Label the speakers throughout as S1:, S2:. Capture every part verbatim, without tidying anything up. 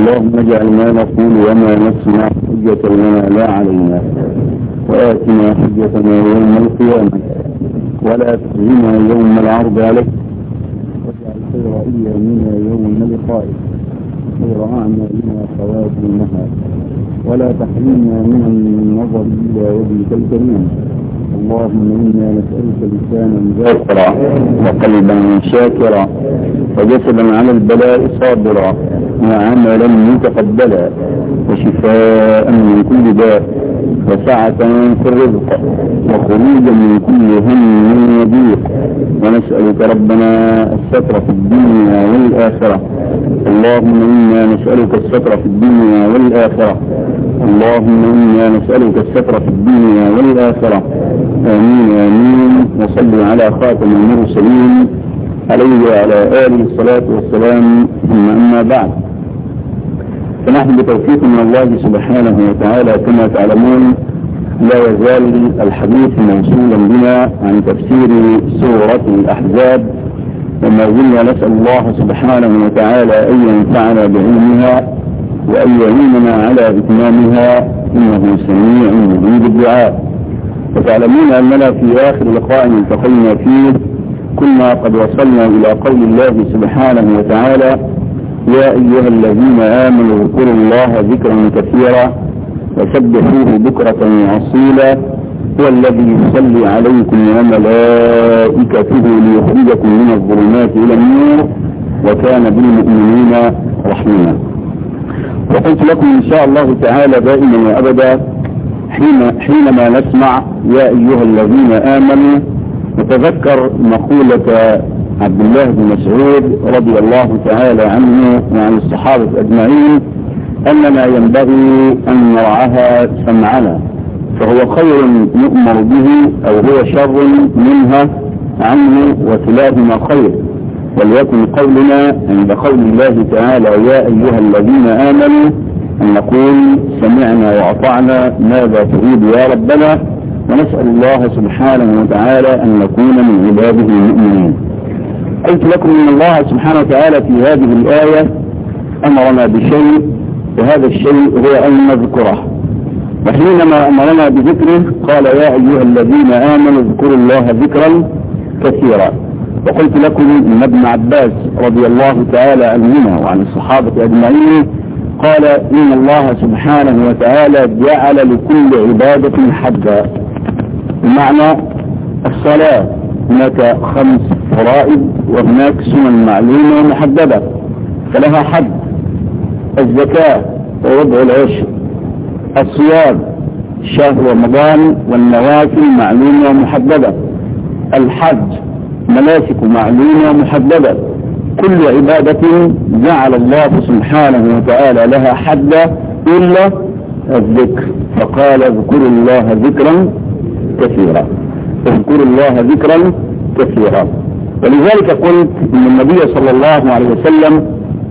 S1: اللهم اجعل ما نقول وما نسمع حجة لنا لا علينا، وآتنا حجتنا يوم القيامة، ولا تخزنا يوم العرض عليك، واجعل خير أيامنا يوم لقائك، خير أعمالنا خواتمها، ولا تحرمنا من النظر إلى وجهك الكريم. اللهم إنا نسألك لسانا ذاكرا وقلبا شاكرا وجسدا على البلاء صابرا وعملا متقبلا وشفاء من كل داء وسعة في الرزق وخروجا من كل هم وضيق. ونسألك ربنا الستر في الدنيا والآخرة. اللهم إنا نسألك الستر في الدنيا والآخرة. اللهم إنا نسألك الستر في الدنيا والآخرة. آمين آمين. وصلوا على خاتم المرسلين عليه وعلى آله الصلاة والسلام. ثم أما بعد، فنحن بتوفيق من الله سبحانه وتعالى كما تعلمون لا يزال الحديث موصولا بنا عن تفسير سورة الأحزاب، وما زلنا نسأل الله سبحانه وتعالى أن ينفعنا بعلمها وأن يعيننا على إتمامها، إنه سميع مجيب الدعاء. وتعلمون أننا في آخر لقاء التقينا فيه كنا قد وصلنا إلى قول الله سبحانه وتعالى: يا أيها الذين آمنوا اذكروا الله ذكرا كثيرا وسبحوه بكرة وأصيلا، هو الذي يصلي عليكم وملائكته ليخرجكم من الظلمات إلى النور وكان بالمؤمنين رحيما. وقلت لكم إن شاء الله تعالى دائما وأبدا حين حينما نسمع يا أيها الذين آمنوا نتذكر مقولة عبد الله بن مسعود رضي الله تعالى عنه وعن الصحابة أجمعين أننا ينبغي أن نرعاها سمعنا، فهو خير نؤمر به أو هو شر منها عنه، وكلاهما خير. وليكن قولنا عند قول الله تعالى يا أيها الذين آمنوا أن نقول سمعنا وأطعنا ماذا تريد يا ربنا، ونسأل الله سبحانه وتعالى أن نكون من عباده المؤمنين. قلت لكم أن الله سبحانه وتعالى في هذه الآية أمرنا بشيء، وهذا الشيء هو أن نذكره. وحينما أمرنا بذكره قال يا أيها الذين آمنوا اذكروا الله ذكرا كثيرا. وقلت لكم أن ابن عباس رضي الله تعالى عنهما وعن الصحابة أجمعين قال إن الله سبحانه وتعالى جعل لكل عبادة حدا، بمعنى الصلاة هناك خمس فرائض وهناك سنن معلومة ومحددة فلها حد. الزكاة ووضع العشر، الصيام شهر رمضان والنوافل معلومة ومحددة، الحج مناسك معلومة ومحددة. كل عبادة جعل الله سبحانه وتعالى لها حدا إلا الذكر، فقال اذكروا الله ذكرا كثيرا، اذكروا الله ذكرا كثيرا. ولذلك قلت ان النبي صلى الله عليه وسلم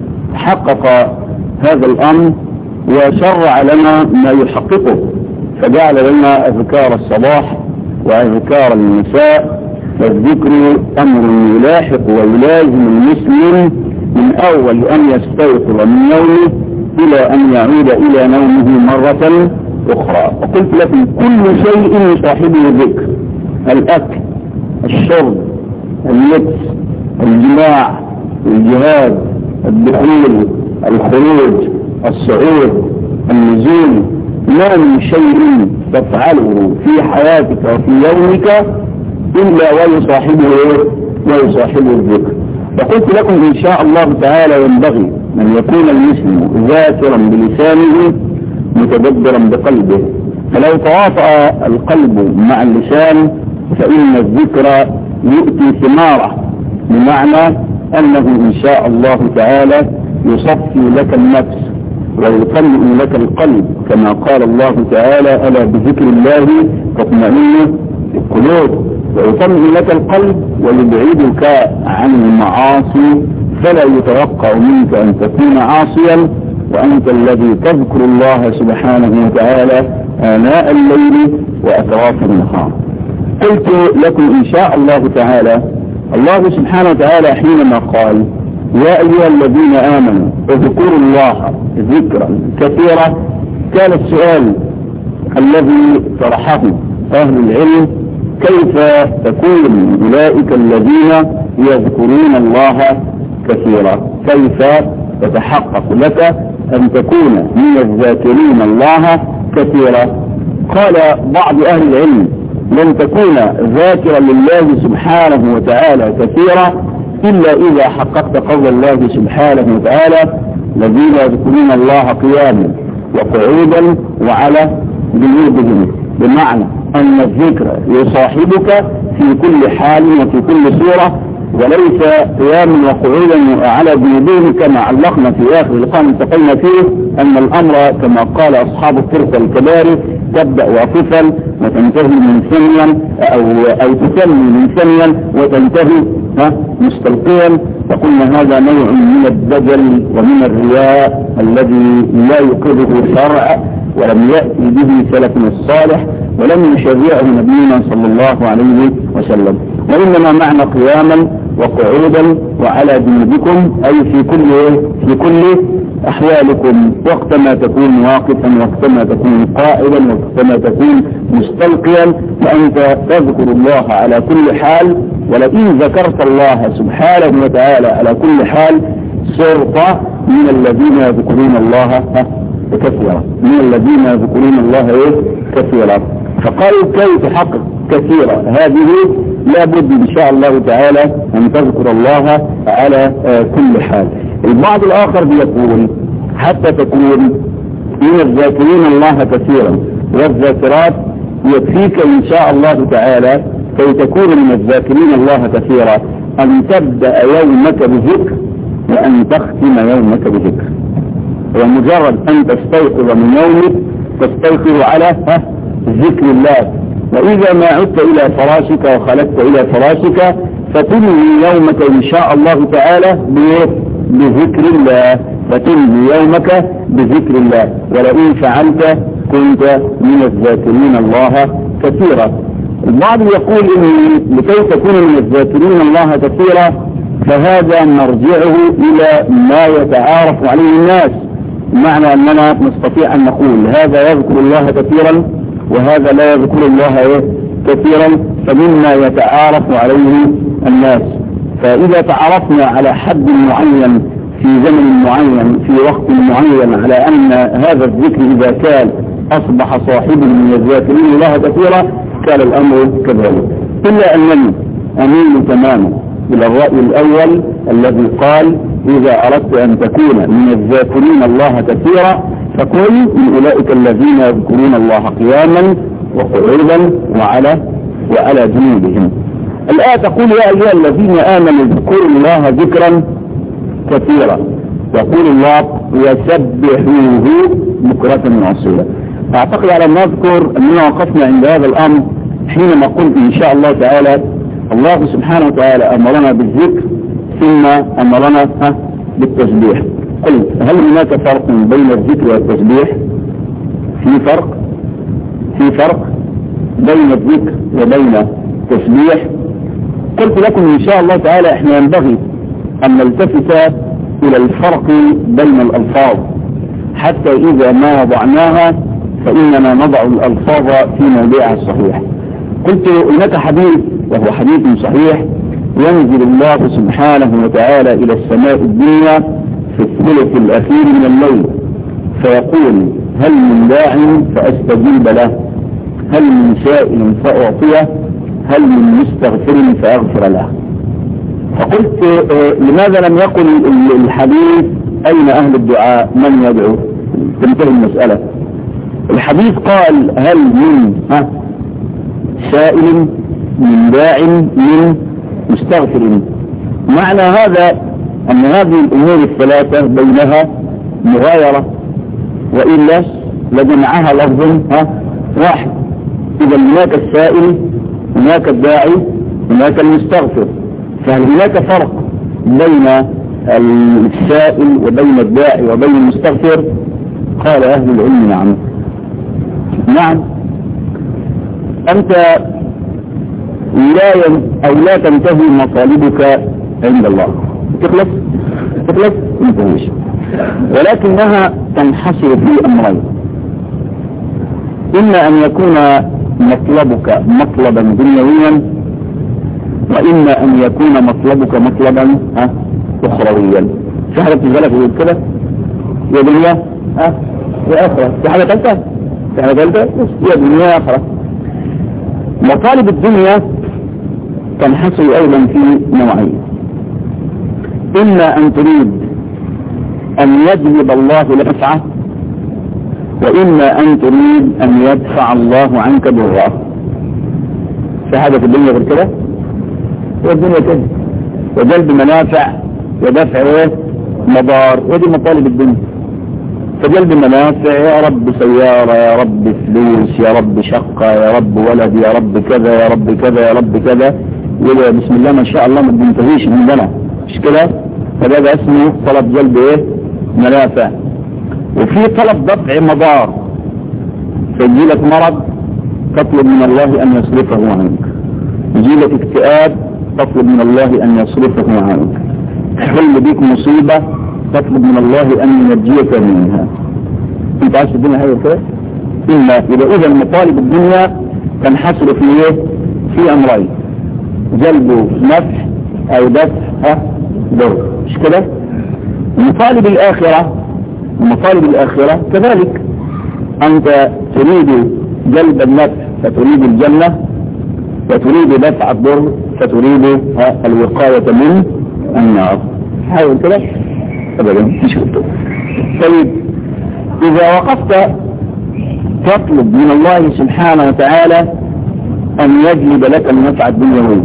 S1: حقق هذا الامر وشرع لنا ما يحققه، فجعل لنا اذكار الصباح واذكار المساء. فالذكر امر يلاحق ويلازم المسلم من اول ان يستيقظ من نومه الى ان يعود الى نومه مرة اخرى. وقلت لكم كل شيء يصاحبه ذكر: الاكل، الشرب، اللبس، الجماع، الجهاد، الدخول، الخروج، الصعود، النزول. ما من شيء تفعله في حياتك وفي يومك إلا ويصاحبه ويصاحبه الذكر. وقلت لكم إن شاء الله تعالى ينبغي أن يكون المسلم ذاكرا بلسانه متدبرا بقلبه، فلو تواطأ القلب مع اللسان فإن الذكر يؤتي ثماره، بمعنى أنه إن شاء الله تعالى يصفي لك النفس ويطمئن لك القلب، كما قال الله تعالى ألا بذكر الله تطمئن القلوب، ويطمئن لك القلب ويبعدك عن المعاصي، فلا يتوقع منك أن تكون عاصيا وأنت الذي تذكر الله سبحانه وتعالى آناء الليل وأطراف النهار. قلت لكم إن شاء الله تعالى الله سبحانه وتعالى حينما قال يا أيها الذين آمنوا اذكروا الله ذكرا كثيرا، كان السؤال الذي طرحه أهل العلم كيف تكون أولئك الذين يذكرون الله كثيرا، كيف تتحقق لك أن تكون من الذاكرين الله كثيرا؟ قال بعض أهل العلم لن تكون ذاكرا لله سبحانه وتعالى كثيرا إلا إذا حققت قول الله سبحانه وتعالى الذين يذكرون الله قياما وقعودا وعلى جنوبهم، بمعنى أن الذكر يصاحبك في كل حال وفي كل صورة، وليس قياما وقعودا على جنوبهم كما علقنا في آخر لقاء التقينا فيه أن الأمر كما قال أصحاب الطرق الكبار تبدأ واقفا وتنتهي من ثانيا أو, أو تسمي من ثانيا وتنتهي مستلقيا، فقلنا هذا نوع من الدجل ومن الرياء الذي لا يقره الشرع ولم يأتي به سلفنا الصالح ولم يشرعه نبينا صلى الله عليه وسلم، وإنما معنى قياما وقعودا وعلى جنوبكم أي في كل في كل أحوالكم، وقتما تكون واقفا وقتما تكون قائدا وقتما تكون مستلقيا، فأنت تذكر الله على كل حال. ولئن ذكرت الله سبحانه وتعالى على كل حال صرت من الذين يذكرون الله كثيرا، من الذين يذكرون الله كثيرا. فقالوا كيف تحقق كثيرا؟ هذه لابد إن شاء الله تعالى أن تذكر الله على كل حال. البعض الآخر بيقول حتى تكون من الذاكرين الله كثيرا والذاكرات يكفيك إن شاء الله تعالى كي تكون من الذاكرين الله كثيرا أن تبدأ يومك بذكر وأن تختم يومك بذكر، ومجرد أن تستيقظ من يومك تستيقظ على ذكر الله، وإذا ما عدت إلى فراشك وخلدت إلى فراشك فتنهي يومك إن شاء الله تعالى بذكر الله، فتنهي يومك بذكر الله. ولئن فعلت كنت من الذاكرين الله كثيرا. البعض يقول إن لكي تكون من الذاكرين الله كثيرا فهذا نرجعه إلى ما يتعارف عليه الناس، بمعنى أننا نستطيع أن نقول هذا يذكر الله كثيرا وهذا لا يذكر الله كثيرا، فمما يتعارف عليه الناس. فإذا تعرفنا على حد معين في زمن معين في وقت معين على أن هذا الذكر إذا كان أصبح صاحبه من الذاكرين الله كثيرا كان الأمر كذلك، إلا أنني أميل تماما إلى الرأي الأول الذي قال إذا أردت أن تكون من الذاكرين الله كثيرا فكن من أولئك الذين يذكرون الله قياما وقعودا وعلى وعلى جنوبهم. الآية تقول يا أيها الذين آمنوا اذكروا الله ذكرا كثيرا، يقول الله وسبحوه بكرة وأصيلا. أعتقد على أن نذكر أننا وقفنا عند هذا الأمر حينما قلت إن شاء الله تعالى الله سبحانه وتعالى أمرنا بالذكر ثم أمرنا بالتسبيح. قلت هل هناك فرق بين الذكر والتسبيح؟ في فرق في فرق بين الذكر وبين التسبيح. قلت لكم إن شاء الله تعالى إحنا ينبغي أن نلتفت إلى الفرق بين الألفاظ حتى إذا ما وضعناها فإننا نضع الألفاظ في موضعها الصحيح. قلت هناك حديث وهو حديث صحيح ينزل الله سبحانه وتعالى إلى السماء الدنيا في الثلث الأخير من الليل فيقول هل من داع فأستجيب له، هل من سائل فأعطيه، هل من مستغفر فأغفر له. فقلت لماذا لم يقل الحديث أين أهل الدعاء من يدعو؟ تنتهي المسألة. الحديث قال هل من ها سائل من داع من مستغفر. معنى هذا أن هذه الأمور الثلاثة بينها مغايرة، وإلا لجمعها لفظ ها واحد. إذا هناك السائل هناك الداعي هناك المستغفر، فهل هناك فرق بين السائل وبين الداعي وبين المستغفر؟ قال أهل العلم نعم نعم. أنت لا ين... أو لا تنتهي مطالبك عند الله، تخلص تخلص متهيش، ولكنها تنحصر في أمرين: إما أن يكون مطلبك مطلبا دنيويا، وإما أن يكون مطلبك مطلبا أخرويا. في حاجة تزالك يقول كده يا دنيا ها يا أخرى، في حاجة ثالثة في حاجة ثالثة يا دنيا يا أخرى. مطالب الدنيا تنحصر أيضا في نوعين: إما أن تريد أن يجلب الله نفعه، وإما أن تريد أن يدفع الله عنك ضره. في حاجة في الدنيا غير كده؟ هو الدنيا كده، وجلب منافع ودفع ايه مضار، ودي مطالب الدنيا. فجلب منافع يا رب سيارة، يا رب فلوس، يا رب شقة، يا رب ولد، يا رب كذا، يا رب كذا، يا رب كذا، يقول بسم الله ما شاء الله ما بنتهيش عندنا، مش كده؟ فده اسمه طلب جلب ايه منافع. وفي طلب دفع مضار، فيجيلك مرض تطلب من الله ان يصرفه عنك، يجيلك اكتئاب تطلب من الله ان يصرفه عنك، تحل بيك مصيبة تطلب من الله ان ينجيك منها. انت عايز الدنيا هي كده؟ اما يبقى اذا مطالب الدنيا تنحصر في ايه؟ في امرين: جلب نفع او دفع ضر، مش كده؟ مطالب الاخرة مطالب الاخرة كذلك، انت تريد جلب النفع فتريد الجنة، وتريد دفع الضر فتريد الوقاية من النار. حاول كده ابدا مش كده. طيب اذا وقفت تطلب من الله سبحانه وتعالى ان يجلب لك النفع الدنيوي،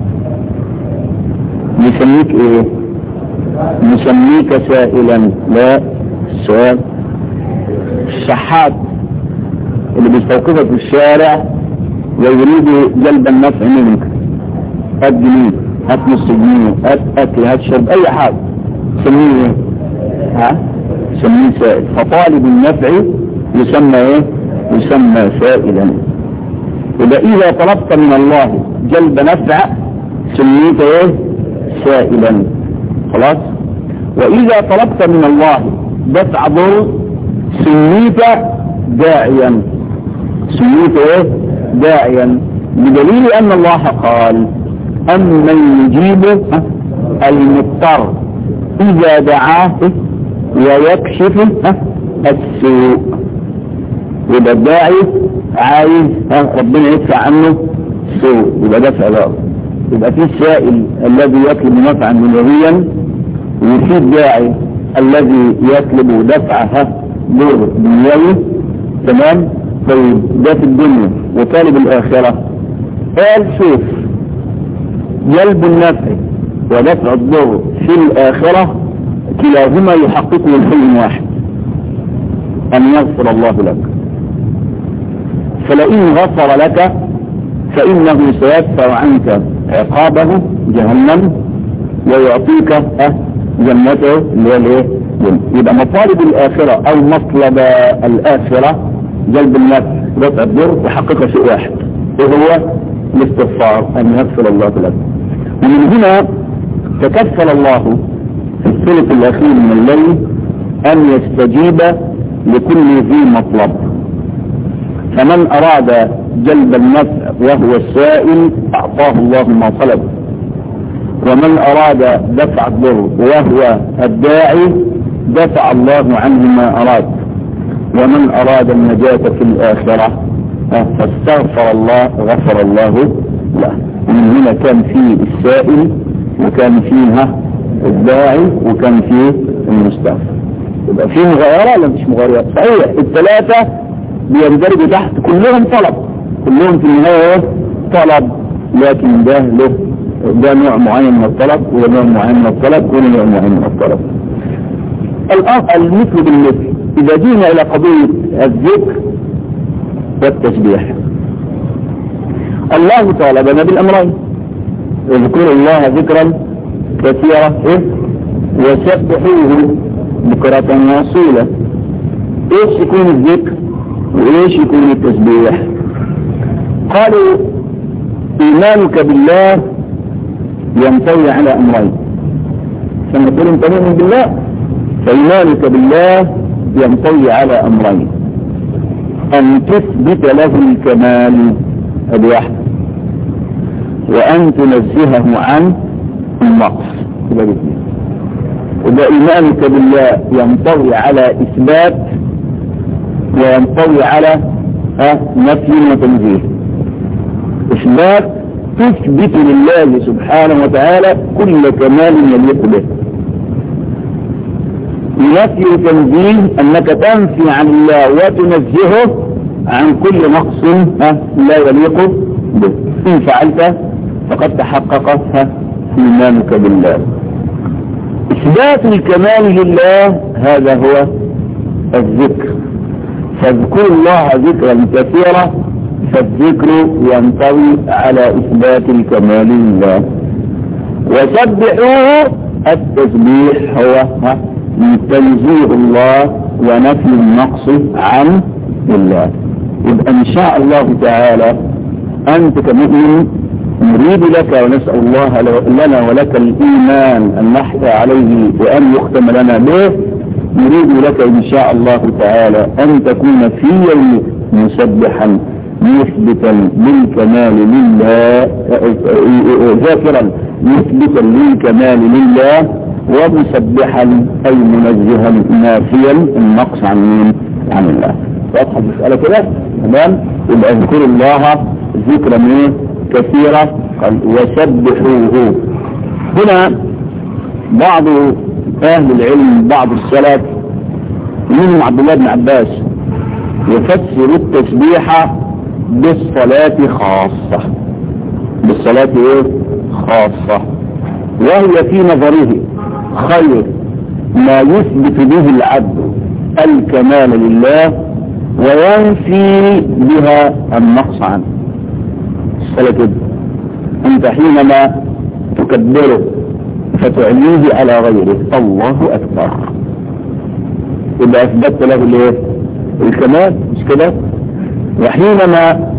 S1: نسميك ايه؟ نسميك سائلا. لا، السؤال الشحات اللي بيستوقفك في الشارع ويريد جلب النفع منك، هات جنيه، هات نص جنيه، هات اكل، هات شرب، اي حاجه سميه ايه؟ ها؟ سميه سائل. فطالب النفع يسمى ايه؟ يسمى سائلا. إذا إذا طلبت من الله جلب نفع سميت ايه؟ سائلا. خلاص؟ وإذا طلبت من الله دفع ضر سميت داعيا. سميت ايه؟ داعيا، بدليل أن الله قال: أمن يجيب المضطر إذا دعاه ويكشف السوء. يبقى الداعي عايز ربنا يدفع عنه السوء، يبقى دفع ضر. يبقى في السائل الذي يطلب نفعا دنيويا، وفي الداعي الذي يطلب دفعها ضر دنيوي. تمام؟ طيب ده في الدنيا. وطالب الآخرة قال شوف، جلب النفع ودفع الضر في الآخرة كلاهما يحققه الحلم واحد: أن يغفر الله لك. فلئن غفر لك فإنه سيدفع عنك عقابه جهنم ويعطيك جنته اللي هي الايه؟ يبقى مطالب الآخرة أو مطلب الآخرة جلب النفع ودفع الضر يحقق شيء واحد، وهو الاستغفار، أن يغفر الله لك. ومن هنا تكفل الله في الثلث الأخير من الليل أن يستجيب لكل ذي مطلب. فمن أراد جلب النفع وهو السائل أعطاه الله ما طلب، ومن أراد دفع الضر وهو الداعي دفع الله عنه ما أراد. ومن أراد النجاة في الآخرة فاستغفر الله غفر الله له. ومن هنا كان فيه السائل، وكان فيها الداعي، وكان فيه المستغفر. يبقى فيه مغايرة ولا مش مغايرة؟ صحيح الثلاثة بيندرجوا تحت، كلهم طلب، كلهم في النهاية طلب، لكن ده له ده نوع معين من الطلب، وده نوع معين من الطلب، وده نوع معين من الطلب. المثل بالمثل. إذا جينا إلى قضية الذكر والتسبيح، الله طالبنا بالأمرين: اذكروا الله ذكرا كثيرا وسبحوه بكرة واصيلا. ايش يكون الذكر وايش يكون التسبيح؟ قالوا إيمانك بالله ينطوي على أمرين: عشان نقول انت مؤمن بالله. فإيمانك بالله ينطوي على أمرين: أن تثبت له الكمال الواحد، وأن تنزهه عن النقص. وده إيمانك بالله ينطوي على إثبات وينطوي على نفي وتنزيه. إثبات تثبت لله سبحانه وتعالى كل كمال يليق به. نفي وتنزيه أنك تنفي عن الله وتنزهه عن كل نقص لا يليق به. إن فعلت فقد تحققت إيمانك بالله. إثبات الكمال لله هذا هو الذكر. فاذكروا الله ذكرا كثيرا، فالذكر ينطوي على إثبات الكمال لله. وسبحوه، التسبيح هو تنزيه الله ونفي النقص عن الله. يبقى إن شاء الله تعالى أنت كمؤمن نريد لك ونسأل الله لنا ولك الإيمان أن نحيا عليه وأن يختم لنا به. نريد لك إن شاء الله تعالى أن تكون في يومك مسبحا مثبتا للكمال لله، ذاكرا مثبتا للكمال لله، ومسبحا أي منزها نافيا النقص عن مين؟ عن الله. واضحة المسألة كده؟ تمام؟ يبقى اذكروا الله ذكرا ايه؟ كثيرة. قال وسبحوه. هنا بعض أهل العلم بعض السلف منهم عبد الله بن عباس يفسر التسبيح بالصلاة خاصة، بالصلاة ايه؟ خاصة، وهي في نظره خير ما يثبت به العبد الكمال لله وينفي بها النقص عنه. الصلاة كده انت حينما تكبره فتعليه على غيره الله اكبر، يبقى اثبت له الايه؟ الكمال، مش كده؟ وحينما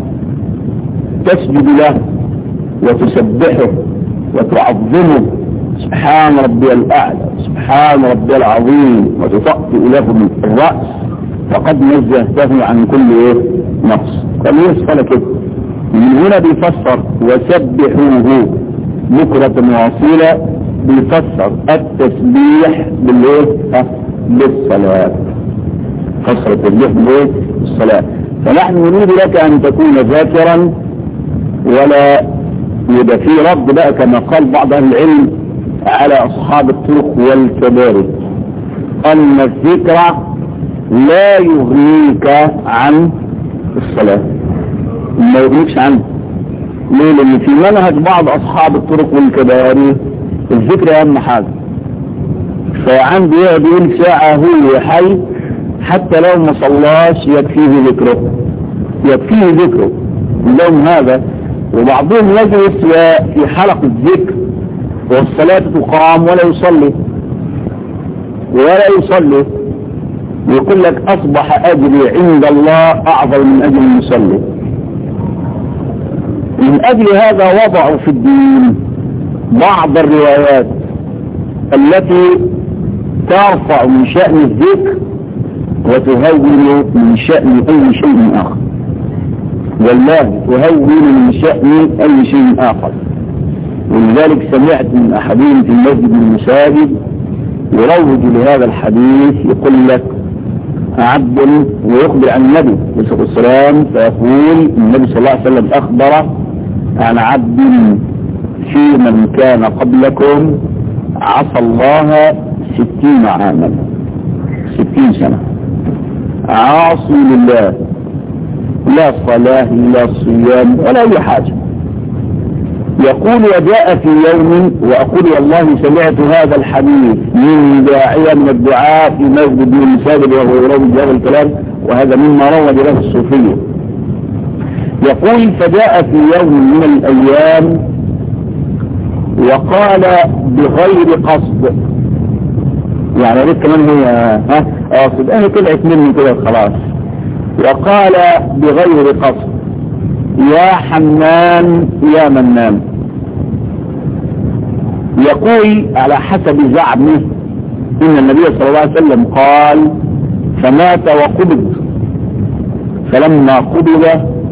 S1: تسجد له وتسبحه وتعظمه سبحان ربي الأعلى سبحان ربي العظيم وتطأطئ له من الرأس فقد نزهته عن كل ايه؟ نقص. قال ايه الصلاة كده؟ من هنا بيفسر وسبحوه بكرة واصيلة، بيفسر التسبيح بالايه؟ بالصلاة. فسر التسبيح بالايه؟ بالصلاة. فنحن نريد لك ان تكون ذاكرا، ولا يبقى في رد بقى كما قال بعض اهل العلم على اصحاب الطرق والكباري ان الذكر لا يغنيك عن الصلاة، ما يغنيكش عنه. ليه؟ لان في منهج بعض اصحاب الطرق والكباري الذكر اهم حاجة، فعنده يقعد يقول ساعة هو حي حتى لو ما صلاش يكفيه ذكره، يكفيه ذكره لهم هذا. وبعضهم يجلس في حلقة الذكر والصلاة تقام ولا يصلي ولا يصلي، ويقول لك أصبح أجري عند الله أعظم من أجل المصلي. من أجل هذا وضعوا في الدين بعض الروايات التي ترفع من شأن الذكر وتهون من شأن أي شيء آخر، والله تهون من شأن أي شيء آخر. ولذلك سمعت من أحدهم في المسجد من المساجد يروج لهذا الحديث، يقول لك عبد ويخبر عن النبي صلى الله عليه وسلم فيقول النبي صلى الله عليه وسلم أخبر عن عبد في من كان قبلكم عصى الله ستين عاما، ستين سنة عاصي لله، لا صلاة لا صيام ولا أي حاجة. يقول وجاء في يوم وأقول والله سمعت هذا الحديث من داعية من الدعاء في مسجد من المساجد وهو يروج هذا الكلام، وهذا مما روج له الصوفية. يقول فجاء في يوم من الأيام وقال بغير قصد، يعني ليه كمان هي ها قاصد انا طلعت مني كده خلاص. وقال بغير قصد يا حنان يا منان، يقول على حسب زعمه إن النبي صلى الله عليه وسلم قال فمات وقبض، فلما قبض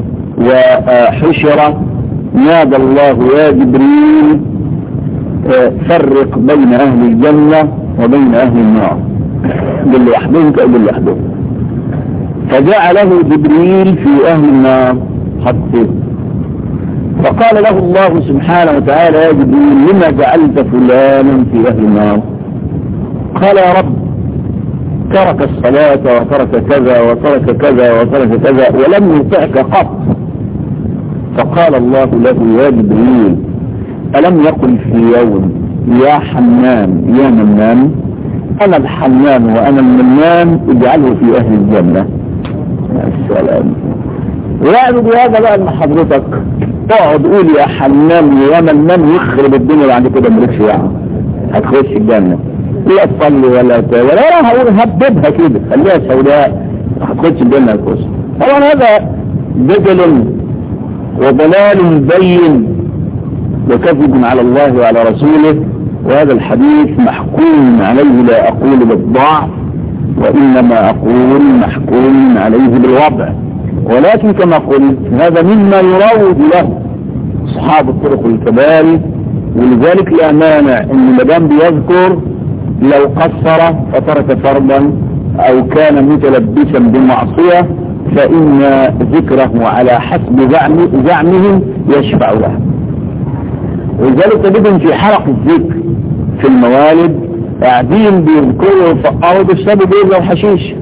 S1: وحشر نادى الله يا جبريل فرق بين أهل الجنة وبين أهل النار، قل له أحدهم كأقول له أحدهم، فجعله جبريل في أهل النار حطه، فقال له الله سبحانه وتعالى يا جبريل لما جعلت فلانا في أهل النار؟ قال يا رب ترك الصلاة وترك كذا وترك كذا وترك كذا ولم يطعك قط. فقال الله له يا جبريل ألم يقل في يوم يا حنان يا منان؟ أنا الحنان وأنا المنان اجعله في أهل الجنة. السلام. ويعني بهذا بقى ان حضرتك تقعد قول يا حنان يا منان يخرب الدنيا بعد كده مالكش يعني هتخش الجنة، لا تصلي ولا ت... ولا انا هقول هببها كده خليها سوداء هتخش الجنة هتخش. طبعا هذا دجل وضلال بين وكذب على الله وعلى رسوله، وهذا الحديث محكوم عليه لا أقول بالضعف وإنما أقول محكوم عليه بالوضع، ولكن كما قلت هذا مما يروج له أصحاب الطرق الكبار، ولذلك لا مانع أن مدام بيذكر لو قصر فترك فرضا أو كان متلبسا بمعصية فإن ذكره على حسب زعمهم يشفع له. ولذلك تجدهم في حلق الذكر في الموالد قاعدين بيذكروا ويفقروا بالسبب بيرجعوا حشيش،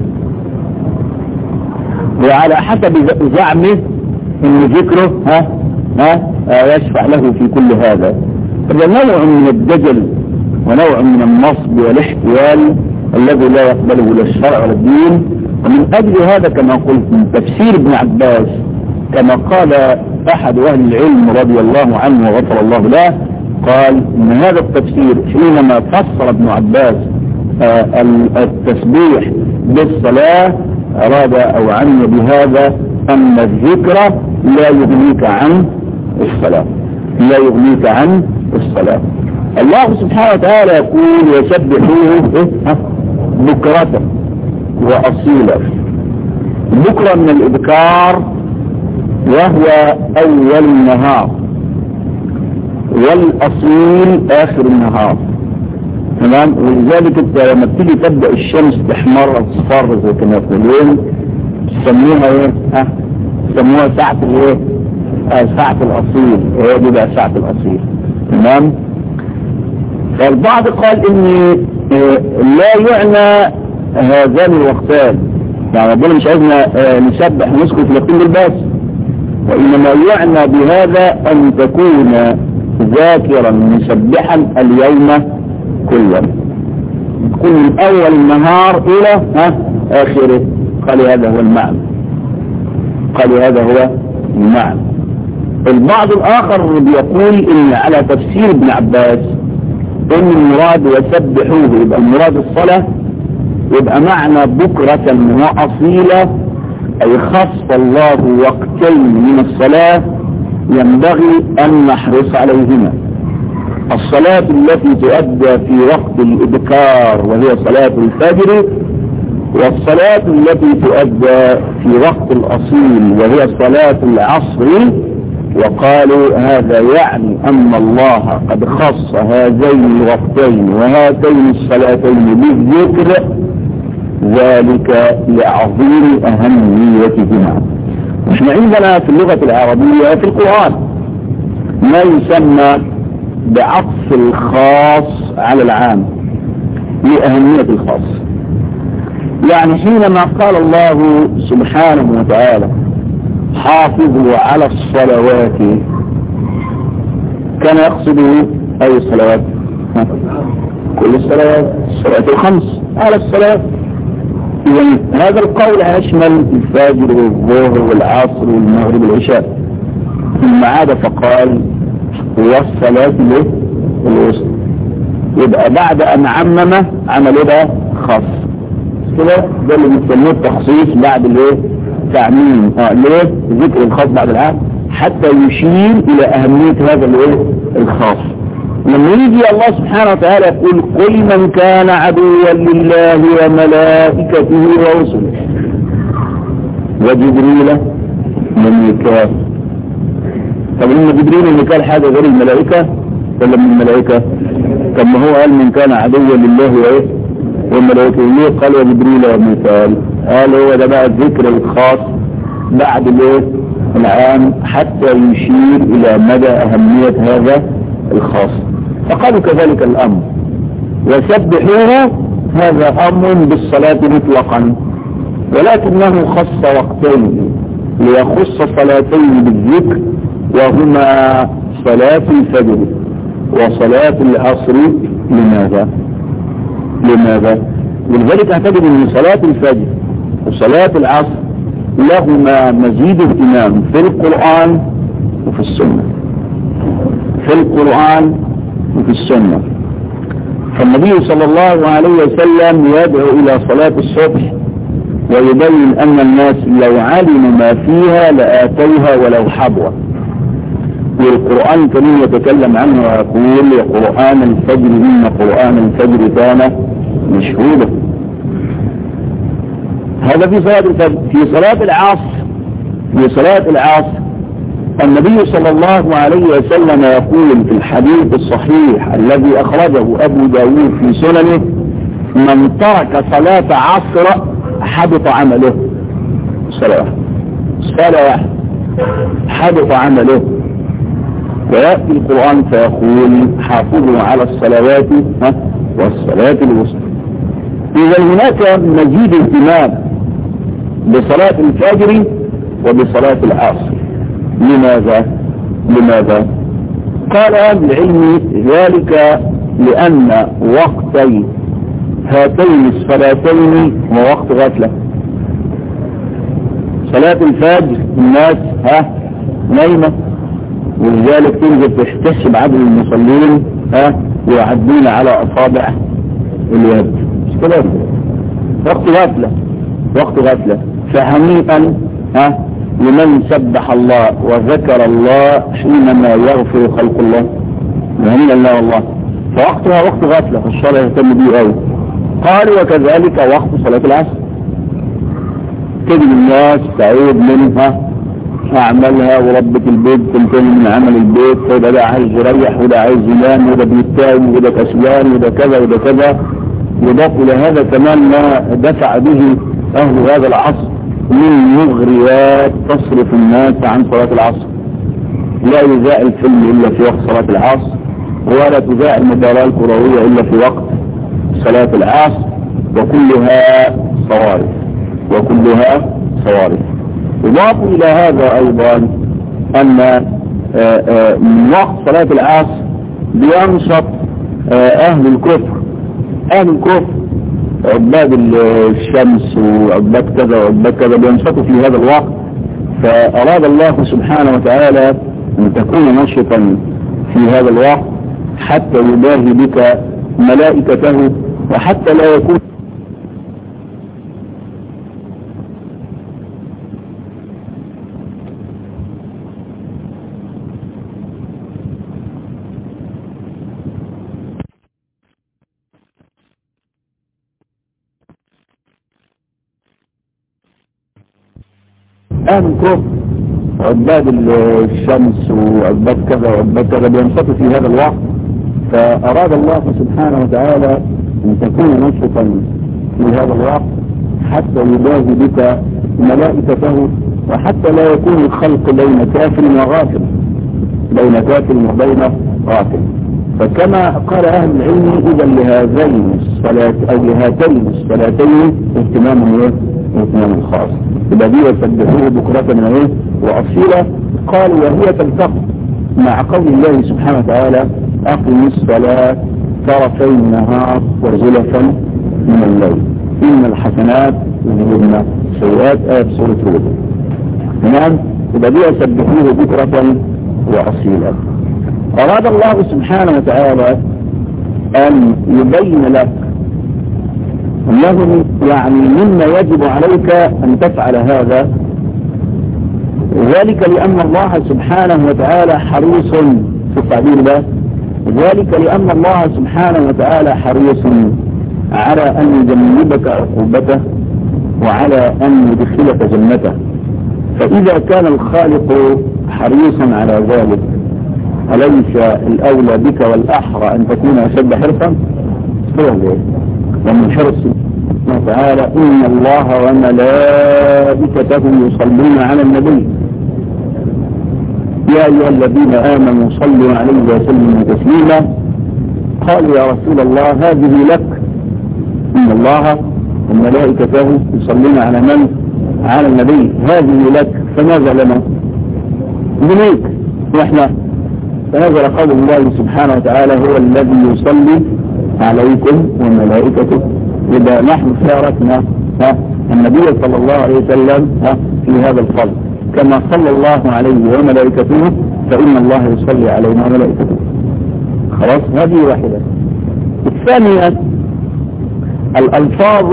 S1: وعلى حسب زعمه ان ذكره ها ها يشفع له في كل هذا. هذا نوع من الدجل ونوع من النصب والاحتيال الذي لا يقبله لا الشرع ولا الدين. ومن اجل هذا كما قلت من تفسير ابن عباس كما قال احد اهل العلم رضي الله عنه وغفر الله له، قال ان هذا التفسير حينما فسر ابن عباس آه التسبيح بالصلاة اراد او عني بهذا ان الذكر لا يغنيك عن الصلاة، لا يغنيك عن الصلاة. الله سبحانه وتعالى يقول يسبحوه بكرة وأصيلا. بكرة من الإذكار وهو أول النهار، والأصيل آخر النهار، تمام. ولذلك انت لما بتيجي تبدأ الشمس تحمر أو تصفر زي كما يقولون تسموها ايه؟ ها؟ تسموها ساعة الايه؟ آه ساعة الأصيل، هي دي بقى ساعة الأصيل، تمام. فالبعض قال ان لا يعنى هذان الوقتان، يعني ربنا مش عايزنا نسبح ونسكت في الوقتين دول بس، وانما يعنى بهذا ان تكون ذاكرا مسبحا اليوم كله، تكون من اول النهار الى ها اخره. قال هذا هو المعنى، قال هذا هو المعنى. البعض الاخر بيقول ان على تفسير ابن عباس ان المراد يسبحوه يبقى المراد الصلاة، يبقى معنى بكرة وأصيلة أي خص الله وقتين من الصلاة ينبغي أن نحرص عليهما. الصلاة التي تؤدى في وقت الإذكار وهي صلاة الفجر، والصلاة التي تؤدى في وقت الأصيل وهي صلاة العصر. وقالوا هذا يعني أن الله قد خص هذين الوقتين وهاتين الصلاتين بالذكر، ذلك لعظيم أهميتهما. احنا عندنا في اللغة العربية في القرآن ما يسمى بعطف الخاص على العام لأهمية الخاص. يعني حينما قال الله سبحانه وتعالى حافظوا على الصلوات، كان يقصد أي الصلوات؟ كل الصلوات، الصلوات الخمس على الصلوات. إذن هذا القول يشمل الفجر والظهر والعصر والمغرب والعشاء، ثم عاد فقال والصلاة الوسطى. يبقى بعد أن عمم عمل ده خاص كده، ده اللي بنسميه التخصيص بعد الايه؟ تعميم. اه ليه؟ ذكر الخاص بعد العام حتى يشير الى اهمية هذا الايه؟ الخاص. لما يجي الله سبحانه وتعالى يقول قل من كان عدوا لله وملائكته ورسله وجبريل وميكال. طب ان جبريل وميكال حاجه غير الملائكه ولا من الملائكه؟ طب ما هو قال من كان عدوا لله وايه والملائكه، ليه قال وجبريل وميكال؟ قال هو ده بقى الذكر الخاص بعد الايه العام حتى يشير الى مدى اهميه هذا الخاص. فقالوا كذلك الامر وسبحوه هذا امر بالصلاه مطلقا، ولكنه خص وقتين ليخص صلاتين بالذكر وهما صلاة الفجر وصلاة العصر. لماذا؟ لماذا؟ ولذلك اعتقد ان صلاة الفجر وصلاة العصر لهما مزيد اهتمام في القرآن وفي السنة. في القرآن وفي السنة. فالنبي صلى الله عليه وسلم يدعو الى صلاة الصبح ويبين ان الناس لو علموا ما فيها لآتوها ولو حبوا. والقرآن الكريم يتكلم عنه ويقول قرآن الفجر إن قرآن الفجر كان مشهودا. هذا في صلاة الفجر. في صلاة العصر في صلاة العصر النبي صلى الله عليه وسلم يقول في الحديث الصحيح الذي أخرجه أبو داود في سننه من ترك صلاة عصر حبط عمله. صلاة صلاة حبط عمله. ويأتي القرآن فيقول حافظوا على الصلوات والصلاة الوسطى. إذا هناك مزيد اهتمام بصلاة الفجر وبصلاة العصر. لماذا؟ لماذا؟ قال أهل العلم ذلك لأن وقتي هاتين الصلاتين هو وقت غفلة. صلاة الفجر الناس ها نايمة، ولذلك تنزل تحتسب عدد المصلين ها ويعدون على أصابع اليد. مش كده؟ وقت غفلة وقت غفلة. فهنيئا ها لمن سبح الله وذكر الله حينما يغفر خلق الله. هنيئا الله والله. فوقتها وقت غفلة فالصلاة يهتم به قوي. قال وكذلك وقت صلاة العصر تجد الناس تعود منها أعملها وربة البيت تنتهي من عمل البيت، فده ده عايز يريح وده عايز ينام وده بيتاوي وده كسلان وده كذا وده كذا. يضاف إلى هذا كمان ما دفع به أهل هذا العصر من مغريات تصرف الناس عن صلاة العصر. لا يذاع الفيلم إلا في وقت صلاة العصر، ولا تذاع المباراة الكروية إلا في وقت صلاة العصر، وكلها صوارف وكلها صوارف. يضاف إلى هذا أيضا أن من وقت صلاة العصر بينشط أهل الكفر. أهل الكفر عباد الشمس وعباد كذا وعباد كذا بينشطوا في هذا الوقت. فأراد الله سبحانه وتعالى أن تكون نشطا في هذا الوقت حتى يباهي بك ملائكته وحتى لا يكون أهل الكفر عباد الشمس وعباد كذا وعباد كذا بينشطوا في هذا الوقت. فأراد الله سبحانه وتعالى أن تكون نشطا في هذا الوقت حتى يباهي بك ملائكته وحتى لا يكون الخلق بين كافر وغافل بين كافر وبين غافل. فكما قال أهل العلم إذا لهذين الصلاة أو لهاتين الصلاتين اهتمام ايه؟ اهتمام خاص. يبقى دي يسبحوه بكرة من ايه؟ وأصيلة. قال وهي تلتقط مع قول الله سبحانه وتعالى أقم الصلاة طرفي النهار وزلفا من الليل إن الحسنات يذهبن سيئات. آية سورة هود. تمام. يبقى دي يسبحوه بكرة وأصيلة. أراد الله سبحانه وتعالى أن يبين لك أنه يعني مما يجب عليك أن تفعل هذا، ذلك لأن الله سبحانه وتعالى حريص في التعبير ده ذلك لأن الله سبحانه وتعالى حريص على أن يجنبك عقوبته وعلى أن يدخلك جنته. فإذا كان الخالق حريصا على ذلك أليس الأولى بك والأحرى أن تكون أشد حرصا؟ ومن حرص سبحانه وتعالى إن الله وملائكته يصلون على النبي يا أيها الذين آمنوا صلوا عليه وسلموا تسليما. قالوا يا رسول الله هذه لك، إن الله وملائكته يصلون على من؟ على النبي، هذه لك فماذا لنا؟ بنيك وإحنا. فنزل قول الله سبحانه وتعالى هو الذي يصلي عليكم وملائكته. إذا نحن شاركنا النبي صلى الله عليه وسلم في هذا الفضل كما صلى الله عليه وملائكته فإن الله يصلي علينا وملائكته. خلاص هذه واحدة. الثانية الألفاظ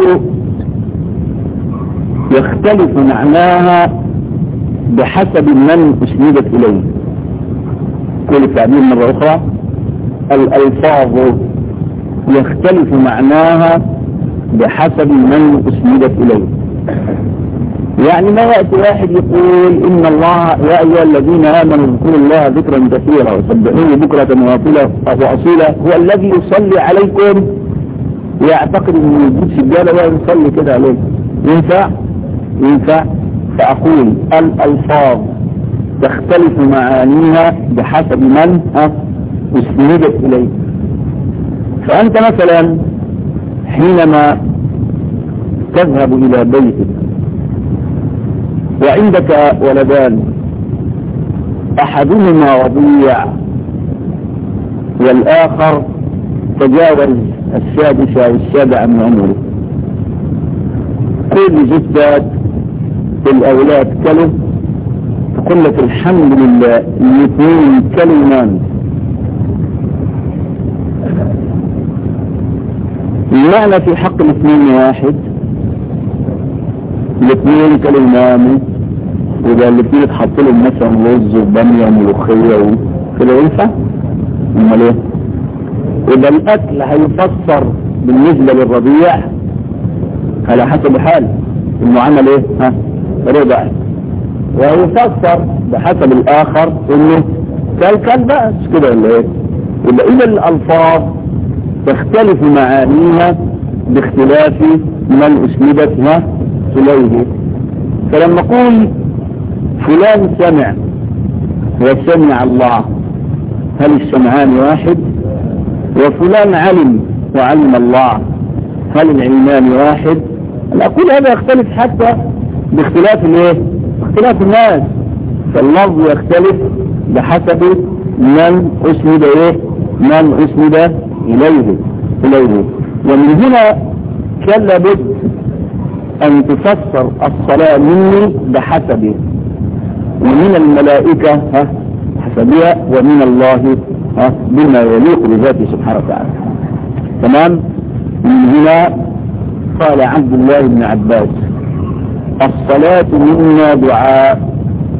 S1: يختلف معناها بحسب من أسندت إليه. كل التعبير مرة أخرى الألفاظ يختلف معناها بحسب من أسندت إليه. يعني ما يأتي واحد يقول إن الله يا أيها الذين آمنوا اذكروا الله ذكرا كثيرا وسبحوه بكرة وأصيلا هو الذي يصلي عليكم، ويعتقد أن يجيب سجالة ويصلي كده عليه. ينفع؟ ينفع. فأقول الألفاظ تختلف معانيها بحسب من أسندت إليه. فأنت مثلا حينما تذهب إلى بيتك وعندك ولدان أحدهما رضيع والآخر تجاوز السادسة أو السابعة من عمره، كل جثات الأولاد كلوا، تقول لك الحمد لله الاثنين كلمان. المعنى في حق الاثنين واحد، الاثنين كلمان، وده الاثنين اتحط لهم مثلا رز وباميه وملوخيه وكده ينفع؟ امال ايه؟ وده الاكل هيفسر بالنسبه للرضيع على حسب حاله انه عمل ايه؟ ها؟ رضع. ويفسر بحسب الاخر انه كل كل بقى كده ولا ايه؟ يبقى اذا الالفاظ تختلف معانيها باختلاف من اسندتها إليه. فلما نقول فلان سمع وسمع الله هل السمعان واحد؟ وفلان علم وعلم الله هل العلمان واحد؟ نقول هذا يختلف حتى باختلاف الايه؟ اختلاف الناس. فاللفظ يختلف بحسب من اسند ايه؟ من اسند اليه اليه. ومن هنا كان لابد أن تفسر الصلاة مني بحسبه، ومن الملائكة ها حسبها، ومن الله ها بما يليق بذاته سبحانه وتعالى. تمام. من هنا قال عبد الله بن عباس الصلاة منا دعاء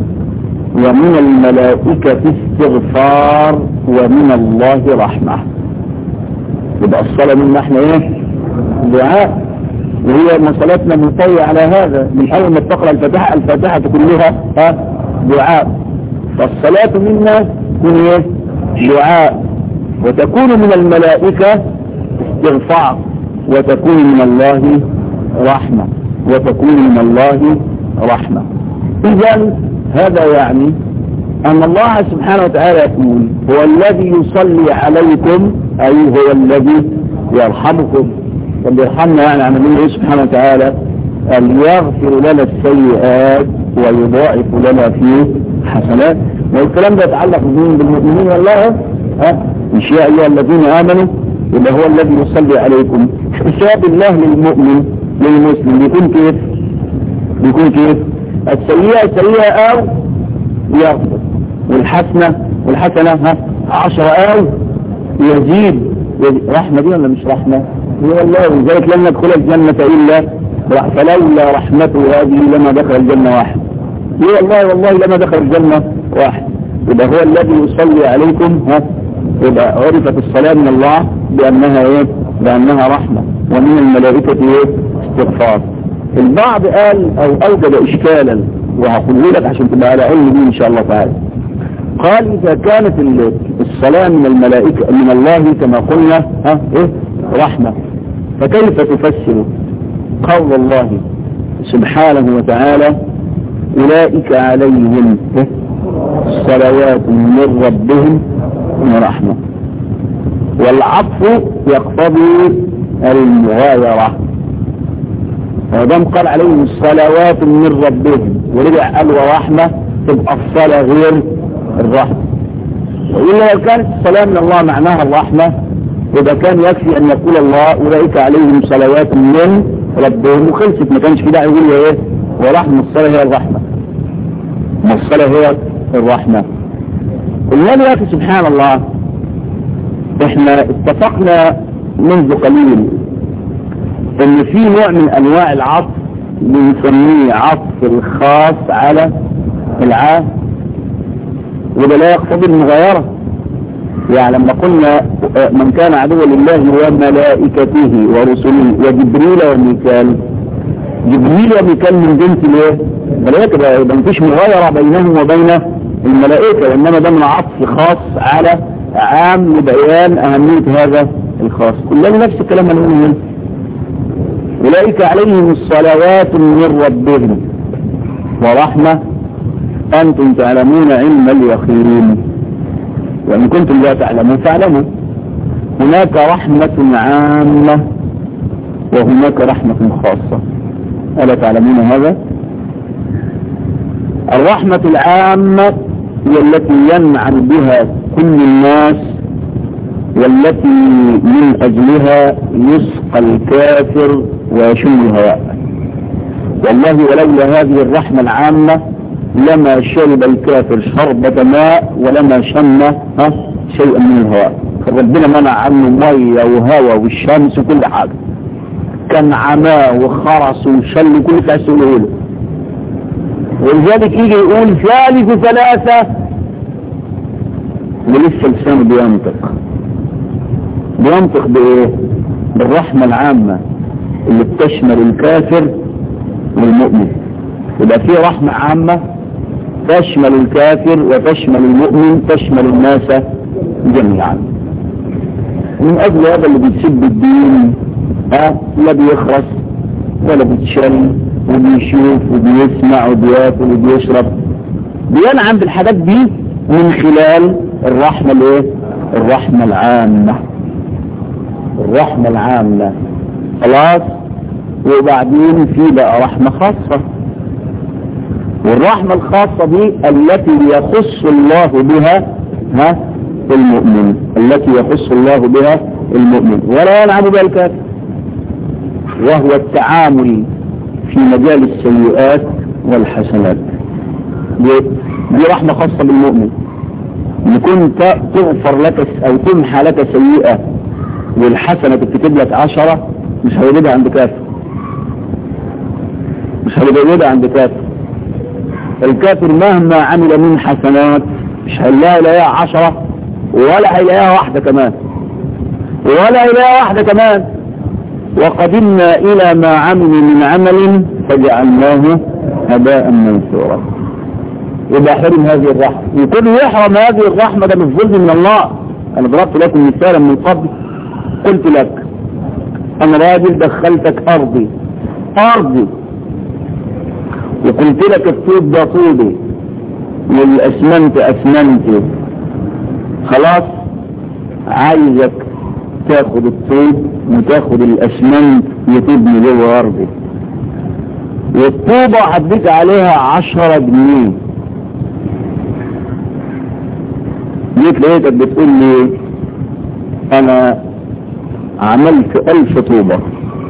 S1: ومن الملائكة استغفار ومن الله رحمة. يبقى الصلاة منا احنا ايه؟ دعاء، وهي مصلاتنا منطوية على هذا من أول ما تقرأ الفاتحة الفاتحة كلها ها دعاء. فالصلاة منا تكون ايه؟ دعاء، وتكون من الملائكة استغفار، وتكون من الله رحمة، وتكون من الله رحمة. إذن هذا يعني أن الله سبحانه وتعالى يقول هو الذي يصلي عليكم، أي هو الذي يرحمكم. واللي يرحمنا يعني عمل ايه سبحانه وتعالى؟ أن يغفر لنا السيئات ويضاعف لنا فيه حسنات. والكلام ده يتعلق بالمؤمنين والله ها مش يا أيها الذين آمنوا، يبقى هو الذي يصلي عليكم. حساب الله للمؤمن للمسلم بيكون كيف؟ بيكون كيف؟ السيئة سيئة أو يغفر، والحسنة والحسنة ها عشرة أو يزيد. رحمة دي ولا مش رحمة؟ هي والله ولذلك لن ندخل الجنة إلا فلولا رحمته هذه لما دخل الجنة واحد. هي والله والله لما دخل الجنة واحد. يبقى هو الذي يصلي عليكم ها يبقى عرفت الصلاة من الله بأنها ايه؟ بأنها رحمة، ومن الملائكة ايه؟ استغفار. البعض قال او اوجد اشكالا وهقوله لك عشان تبقى على علم بيه ان شاء الله تعالى. قال اذا كانت الصلاة من الملائكة من الله كما قلنا ها ايه؟ رحمة، فكيف تفسر قول الله سبحانه وتعالى أولئك عليهم صلوات من ربهم ورحمة، والعطف يقتضي المغايرة، ودام قال عليهم الصلوات من ربهم ورجع قال ورحمة تبقى الصلاة غير الرحمة. وإلا لو كانت الصلاة من الله معناها الرحمة إذا كان يكفي أن يقول الله أولئك عليهم صلوات من ربهم وخلصت، ما كانش في داعي يقول ايه ورحمة. الصلاة هي الرحمة، ما الصلاة هي الرحمة. الذي يأتي سبحان الله احنا اتفقنا منذ قليل ان في نوع من انواع العطف بنسميه عطف الخاص على العام، وده لا يقتضي المغايرة. يعني لما قلنا من كان عدوا لله وملائكته ورسله وجبريل وميكال، جبريل وميكال من جنس الايه؟ الملائكة، يبقى مفيش مغايرة بينهم وبين الملائكة، وانما ده من عطف خاص على عام لبيان اهمية هذا الخاص. كلنا نفس الكلام اللي هنا، أولئك عليهم الصلوات من ربهم ورحمة أنتم تعلمون علم اليقين، وإن كنتم لا تعلمون فاعلموا. هناك رحمة عامة وهناك رحمة خاصة، ألا تعلمون هذا؟ الرحمة العامة هي التي ينعم بها كل الناس، والتي من أجلها يسقى الكافر ويشم الهواء. والله ولولا هذه الرحمة العامة لما شرب الكافر شربة ماء ولما شم شيئا من الهواء. ربنا منع عنه مية وهواء والشمس وكل حاجة، كان عماه وخرس وشل كل تأسوله له. ولذلك يجي يقول ثالث ثلاثة ولسه لسانه بينطق بينطق بايه؟ بالرحمة العامة اللي بتشمل الكافر والمؤمن. يبقى في رحمة عامة تشمل الكافر وتشمل المؤمن، تشمل الناس جميعا. من اجل هذا اللي بيسب الدين ها لا بيخرس ولا بيتشل وبيشوف وبيسمع وبياكل وبيشرب، بينعم بالحاجات دي من خلال الرحمة الايه؟ الرحمة العامة. الرحمة العامة خلاص. وبعدين في بقى رحمة خاصة، والرحمة الخاصة دي التي يخص الله بها ها المؤمن، التي يخص الله بها المؤمن ولا ينعم بها الكافر، وهو التعامل في مجال السيئات والحسنات. دي, دي رحمة خاصة بالمؤمن. يكون تغفر لك او تمحى لك سيئة والحسنة تكتب لك عشرة، مش هيجدها عند كافر، مش هيجدها عند كافر. الكافر مهما عمل من حسنات مش هيلاقي لها عشرة ولا هيلاقيها واحدة كمان، ولا هيلاقيها واحدة كمان. وقدمنا الى ما عملوا من عمل فجعلناه هباء منثورا. يبقى حرم هذه الرحمة، يكون يحرم هذه الرحمة ده بالظلم من الله. انا ضربت لكم مثالا من قبل، قلت لك انا راجل دخلتك ارضي ارضي وقلت لك الطوب ده طوبي والاسمنت اسمنتي، خلاص عايزك تاخد الطوب وتاخد الاسمنت وتبني جوه ارضي، والطوبة هديك عليها عشرة جنيه. جيت لقيتك بتقول لي انا عملت الف طوبة،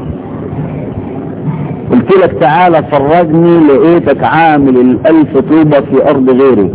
S1: قلت لك تعالى فرجني، لقيتك عامل الالف طوبة في ارض غيري،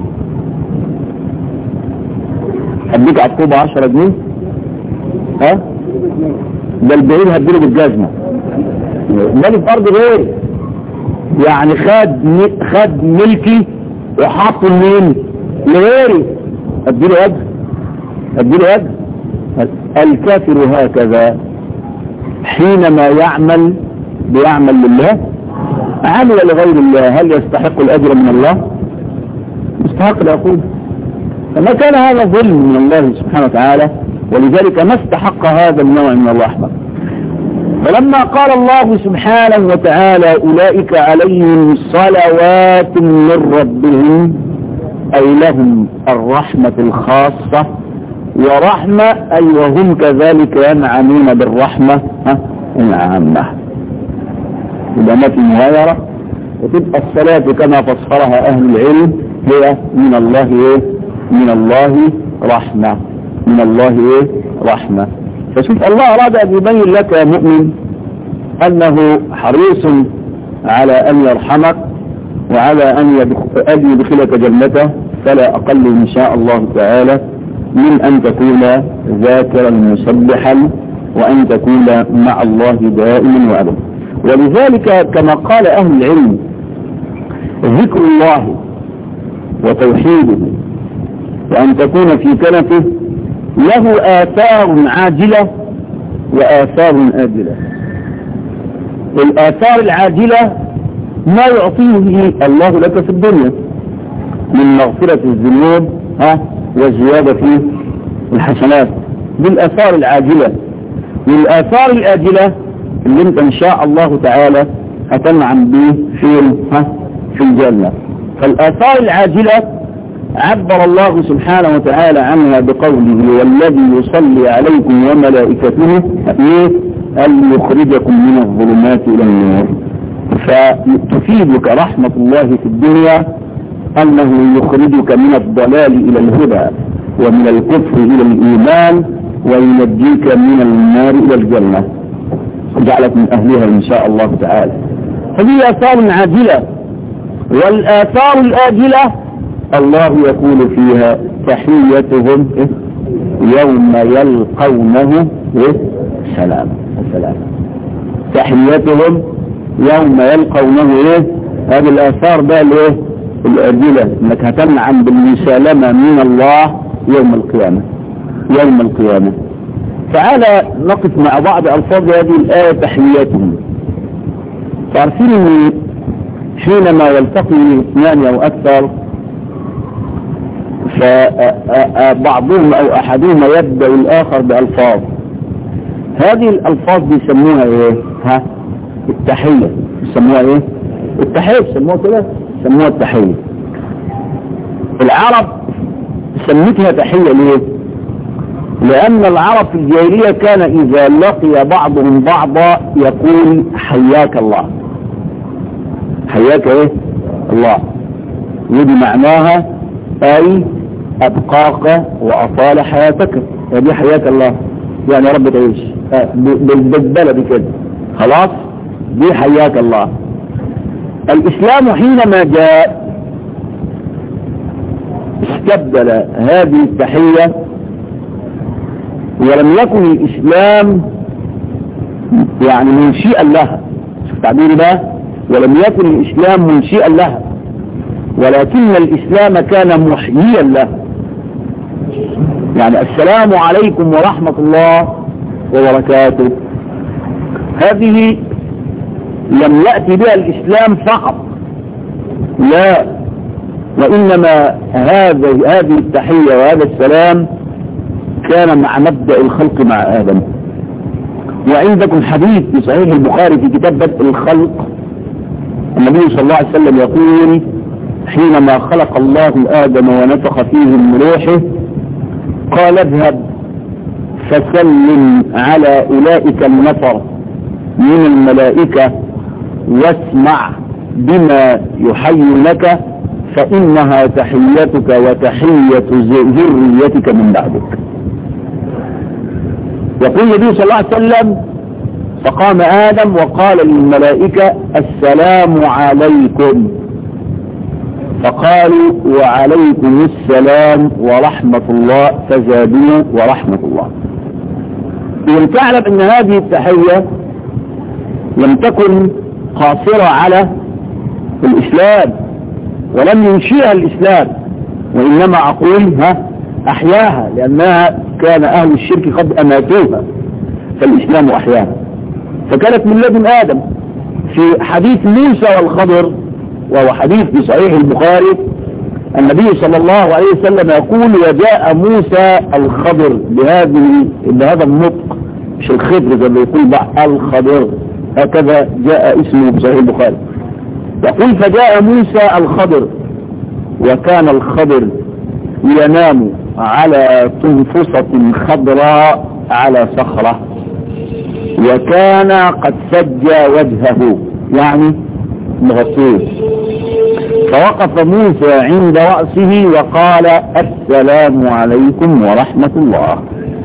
S1: هديك على الطوبة عشرة جنيه؟ ها؟ ده البعيد هديله بالجزمة، ده في ارض غيري، يعني خد خد ملكي وحطه لمين؟ لغيري، اديله اجر؟ اديله اجر. الكافر هكذا حينما يعمل بيعمل لله، عمل لغير الله، هل يستحق الاجر من الله؟ يستحق العقوبة. فما كان هذا ظلم من الله سبحانه وتعالى، ولذلك ما استحق هذا النوع من الرحمة. فلما قال الله سبحانه وتعالى أولئك عليهم صلوات من ربهم، أي لهم الرحمة الخاصة، ورحمة أي وهم كذلك ينعمون بالرحمة العامة. إذا ما في مغايرة، وتبقى الصلاة كما فسرها أهل العلم هي من الله إيه؟ من الله رحمة، من الله إيه؟ رحمة. فشوف الله أراد أن يبين لك يا مؤمن أنه حريص على أن يرحمك وعلى أن يدخلك جنته، فلا أقل إن شاء الله تعالى من أن تكون ذاكرا مسبحا وأن تكون مع الله دائما وأبدا. ولذلك كما قال أهل العلم ذكر الله وتوحيده وأن تكون في كنفه له آثار عاجلة وآثار آجلة. الآثار العاجلة ما يعطيه الله لك في الدنيا من مغفرة الذنوب ها وزيادة في الحسنات، بالآثار العاجلة. والآثار الآجلة اللي انت ان شاء الله تعالى هتنعم به في ها في الجنة. فالآثار العاجلة عبر الله سبحانه وتعالى عنها بقوله والذي يصلي عليكم وملائكته أن يخرجكم من الظلمات إلى النور. فتفيدك رحمة الله في الدنيا أنه يخرجك من الضلال إلى الهدى ومن الكفر إلى الإيمان وينجيك من النار إلى الجنة، جعلك من أهلها إن شاء الله تعالى. هذه آثار عاجلة. والآثار الآجلة الله يقول فيها تحيتهم يوم يلقونه سلام السلام. تحيتهم يوم يلقونه ايه؟ هذه الآثار بقى الايه؟ الآجلة، انك هتنعم بالمسالمة من الله يوم القيامة. يوم القيامة. تعالى نقف مع بعض ألفاظ هذه الآية تحياتهم. تعرفين ان حينما يلتقي اثنان او اكثر فبعضهم او احدهما يبدأ الاخر بألفاظ، هذه الألفاظ بيسموها ايه؟ ها التحية. بيسموها ايه؟ التحية. بيسموها كده، بيسموها التحية. العرب سمتها تحية ليه؟ لأن العرب في الجاهلية كان إذا لقي بعضهم بعضا يقول حياك الله. حياك ايه؟ الله. ودي معناها أي أبقاك وأطال حياتك. هذه حياك الله، يعني رب تعيش بالبلد كده خلاص، دي حياك الله. الإسلام حينما جاء استبدل هذه التحية، ولم يكن الإسلام يعني منشئا لها. شوف تعبيري بقى، ولم يكن الإسلام منشئا لها، ولكن الإسلام كان محييا لها. يعني السلام عليكم ورحمة الله وبركاته، هذه لم يأتي بها الإسلام فقط، لا، وإنما هذا هذه التحية وهذا السلام كان مع مبدأ الخلق مع آدم. وعندكم حديث في صحيح البخاري في كتاب بدء الخلق، النبي صلى الله عليه وسلم يقول حينما خلق الله آدم ونفخ فيه من روحه قال اذهب فسلم على أولئك النفر من الملائكة واسمع بما يحيونك فإنها تحيتك وتحية ذريتك من بعدك. يقول النبي صلى الله عليه وسلم فقام آدم وقال للملائكة السلام عليكم، فقالوا وعليكم السلام ورحمة الله، فزادوا ورحمة الله. إذن تعلم أن هذه التحية لم تكن قاصرة على الإسلام ولم ينشئها الإسلام، وإنما أقول ها أحياها، لأنها كان أهل الشرك قد أماتوها فالإسلام أحياها. فكانت من لدن آدم. في حديث موسى والخضر وهو حديث في صحيح البخاري النبي صلى الله عليه وسلم يقول وجاء موسى الخضر بهذه بهذا النطق مش الخضر زي ما يقول بعض الخضر هكذا جاء اسمه في صحيح البخاري. يقول فجاء موسى الخضر وكان الخضر ينام على تنفسة خضراء على صخرة وكان قد سجى وجهه يعني مغطيه. فوقف موسى عند رأسه وقال السلام عليكم ورحمة الله.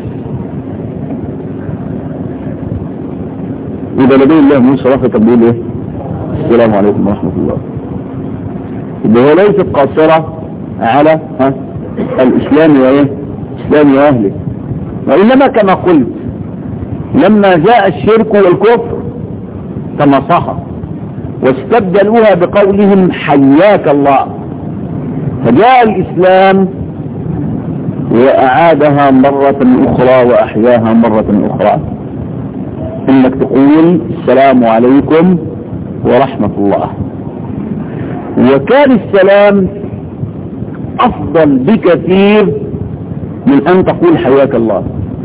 S1: إذا نبي الله موسى رفض بيقول إيه؟ السلام عليكم ورحمة الله. إذا هو ليست قاصرة على ها الإسلام وإيه؟ إسلام وأهله، وإنما كما قلت لما جاء الشرك والكفر تمصح واستبدلوها بقولهم حياك الله، فجاء الإسلام وأعادها مرة أخرى وأحياها مرة أخرى، إنك تقول السلام عليكم ورحمة الله. وكان السلام أفضل بكثير من أن تقول حياك الله.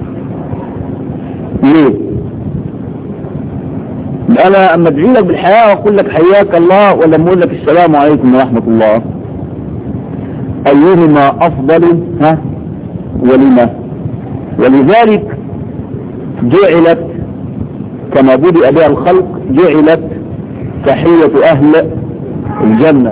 S1: ليه؟ أنا أما أدعي لك بالحياة وأقول لك حياك الله ولا أقول لك السلام عليكم ورحمة الله أيهما أفضل ها ولما؟ ولذلك جعلت كما بدأ بها الخلق جعلت تحية أهل الجنة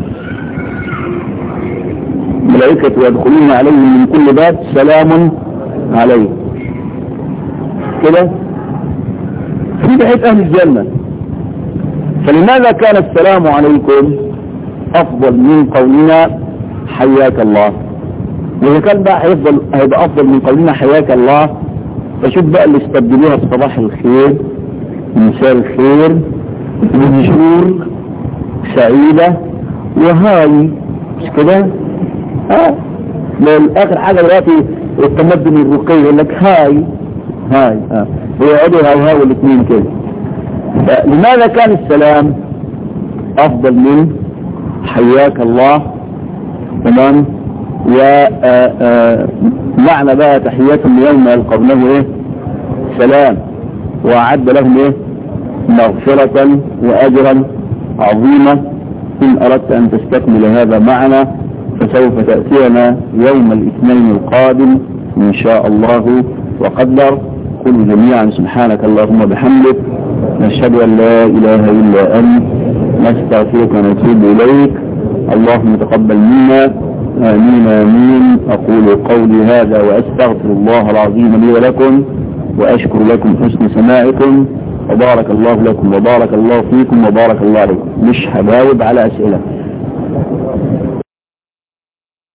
S1: ملائكة يدخلون عليهم من كل باب سلام عليكم كده في تحية أهل الجنة. فلماذا كان السلام عليكم أفضل من قولنا حياك الله؟ وإذا كان بقى هيفضل هيبقى أفضل من قولنا حياك الله فشوف بقى اللي استبدلوها بصباح الخير مساء الخير بنشور سعيدة وهاي مش كده؟ ها آخر حاجة دلوقتي التمدن الرقي يقول لك هاي هاي ها ويقعدوا هاي هاي والاثنين كده. لماذا كان السلام أفضل من حياك الله؟ تمام. ومعنى بقى تحياتهم يوم يلقونه ايه؟ سلام. وأعد لهم ايه؟ مغفرة وأجرا عظيما. إن أردت أن تستكمل هذا معنا فسوف تأتينا يوم الاثنين القادم إن شاء الله وقدر. قل جميعا سبحانك اللهم بحمدك نشهد أن لا إله إلا أنت نستغفرك ونتوب إليك. اللهم تقبل منا آمين آمين. أقول قولي هذا وأستغفر الله العظيم لي ولكم وأشكر لكم حسن سماعكم وبارك الله لكم وبارك الله فيكم وبارك الله عليكم. مش هجاوب على أسئلة.